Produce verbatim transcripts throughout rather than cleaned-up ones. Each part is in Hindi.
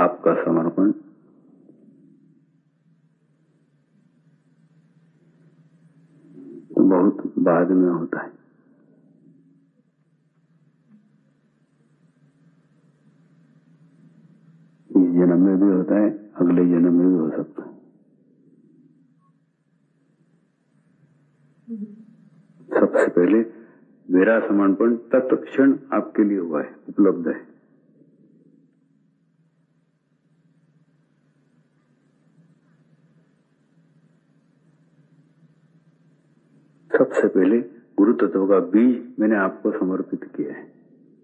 आपका समर्पण तो बहुत बाद में होता है। इस जन्म में भी होता है, अगले जन्म में भी हो सकता है। सबसे पहले मेरा समर्पण तत्क्षण आपके लिए हुआ है, उपलब्ध है। सबसे पहले गुरु तत्व का बीज मैंने आपको समर्पित किया है।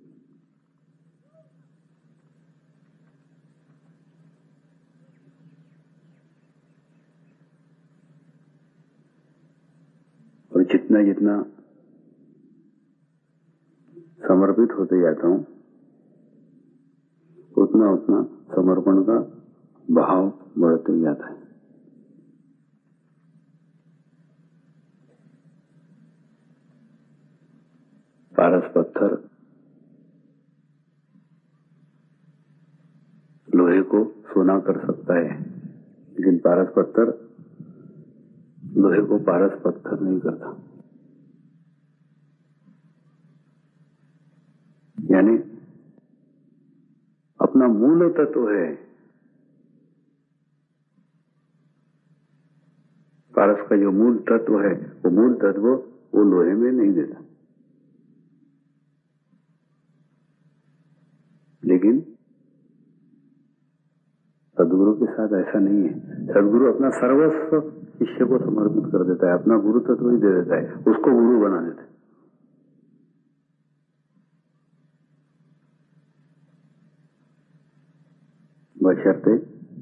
और जितना जितना समर्पित होते जाता हूं, उतना उतना समर्पण का भाव बढ़ते जाता है। पारस पत्थर लोहे को सोना कर सकता है, लेकिन पारस पत्थर लोहे को पारस पत्थर नहीं करता। यानी अपना मूल तत्व है, पारस का जो मूल तत्व है, वो मूल तत्व वो लोहे में नहीं देता। लेकिन सदगुरु के साथ ऐसा नहीं है। सदगुरु अपना सर्वस्व शिष्य को समर्पित कर देता है, अपना गुरु तत्व ही दे देता है, उसको गुरु बना देता है। बशर्ते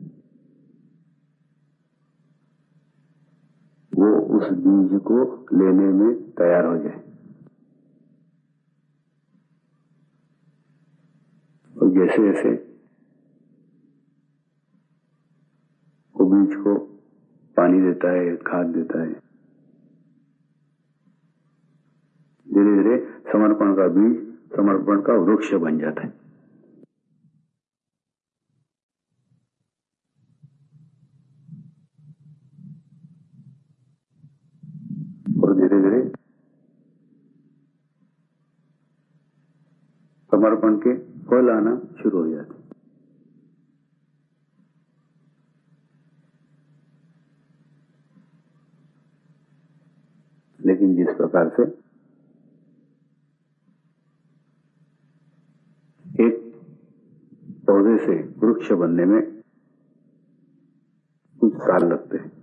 वो उस बीज को लेने में तैयार हो जाए। और जैसे जैसे वो बीज को पानी देता है, खाद देता है, धीरे धीरे समर्पण का बीज समर्पण का वृक्ष बन जाता है। और धीरे धीरे समर्पण के फल आना शुरू हो जाते। लेकिन जिस प्रकार से एक पौधे से वृक्ष बनने में कुछ साल लगते हैं,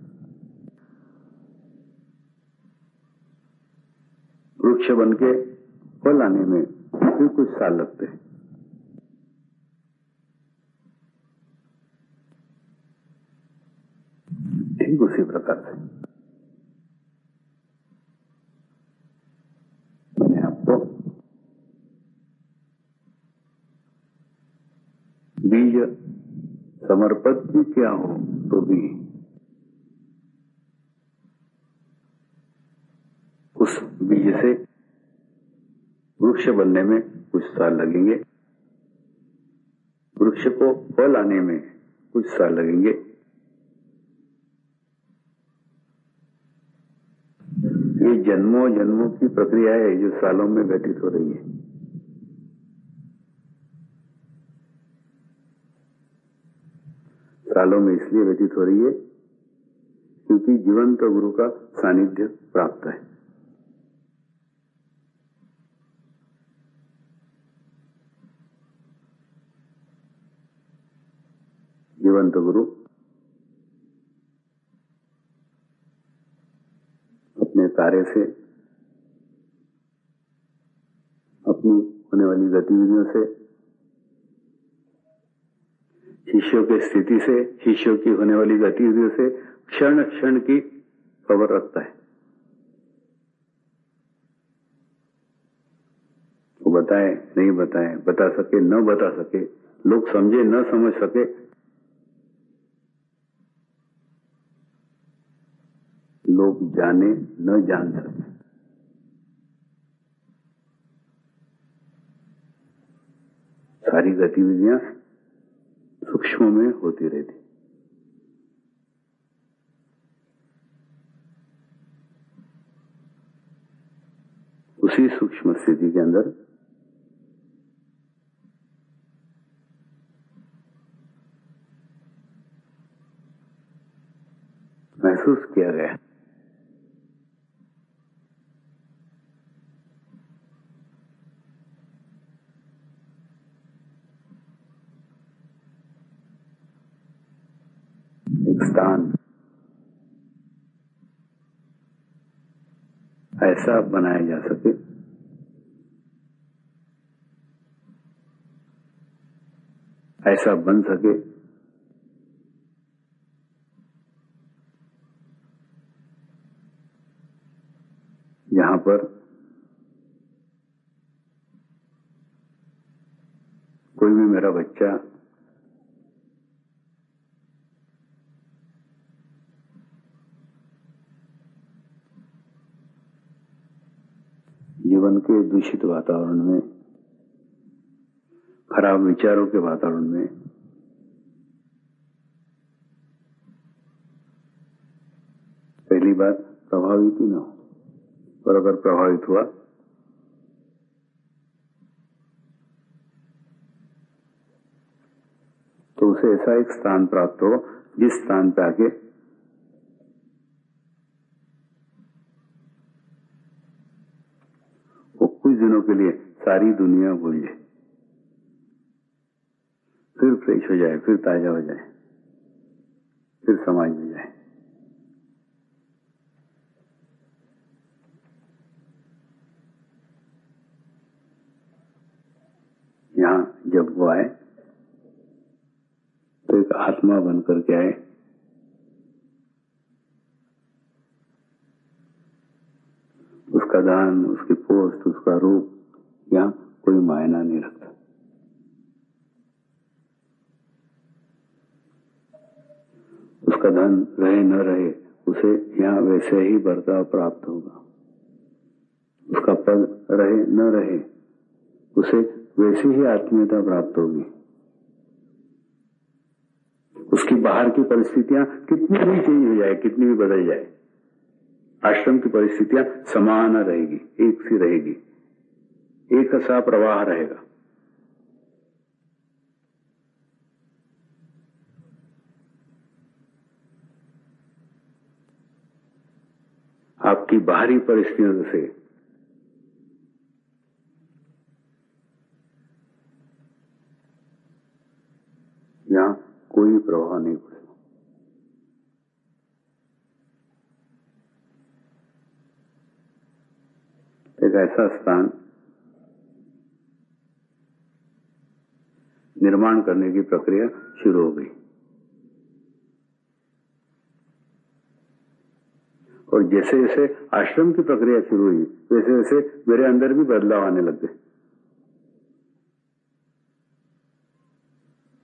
वृक्ष बन के फल आने में फिर कुछ साल लगते हैं। ठीक उसी प्रकार से मैंने आपको बीज समर्पित भी क्या हो तो भी उस बीज से वृक्ष बनने में कुछ साल लगेंगे, वृक्ष को फल आने में कुछ साल लगेंगे। ये जन्मों जन्मों की प्रक्रिया है जो सालों में व्यतीत हो रही है। सालों में इसलिए व्यतीत हो रही है क्योंकि जीवंत गुरु का सानिध्य प्राप्त है। जीवंत गुरु अपने कार्य से, अपनी होने वाली गतिविधियों से, शिष्यों की स्थिति से, शिष्यों की होने वाली गतिविधियों से क्षण क्षण की खबर रखता है। वो बताए नहीं बताए, बता सके न बता सके, लोग समझे न समझ सके, लोग जाने न जान सके, सारी गतिविधियां सूक्ष्म में होती रहती। उसी सूक्ष्म स्थिति के अंदर महसूस किया गया एक स्थान ऐसा बनाया जा सके ऐसा बन सके जहां पर कोई भी मेरा बच्चा जीवन के दूषित वातावरण में, खराब विचारों के वातावरण में पहली बात प्रभावित ही न हो, और अगर प्रभावित हुआ तो उसे ऐसा एक स्थान प्राप्त हो जिस स्थान पे आके वो कुछ दिनों के लिए सारी दुनिया भूल जाए, फिर फ्रेश हो जाए, फिर ताजा हो जाए, फिर समाज में जाए। यहां जब वो आए तो एक आत्मा बन करके आए, उसका दान, उसकी पोस्ट, उसका रूप यहाँ कोई मायना नहीं रखता। उसका धन रहे न रहे उसे यहाँ वैसे ही बर्ताव प्राप्त होगा, उसका पद रहे न रहे उसे वैसी ही आत्मीयता प्राप्त होगी। उसकी बाहर की परिस्थितियां कितनी भी चेंज हो जाए, कितनी भी बदल जाए, आश्रम की परिस्थितियां समान रहेगी, एक सी रहेगी, एक सा प्रवाह रहेगा। आपकी बाहरी परिस्थितियों से यहां कोई प्रभाव नहीं पड़ेगा। एक ऐसा स्थान निर्माण करने की प्रक्रिया शुरू हो गई, और जैसे जैसे आश्रम की प्रक्रिया शुरू हुई वैसे वैसे मेरे अंदर भी बदलाव आने लग गए।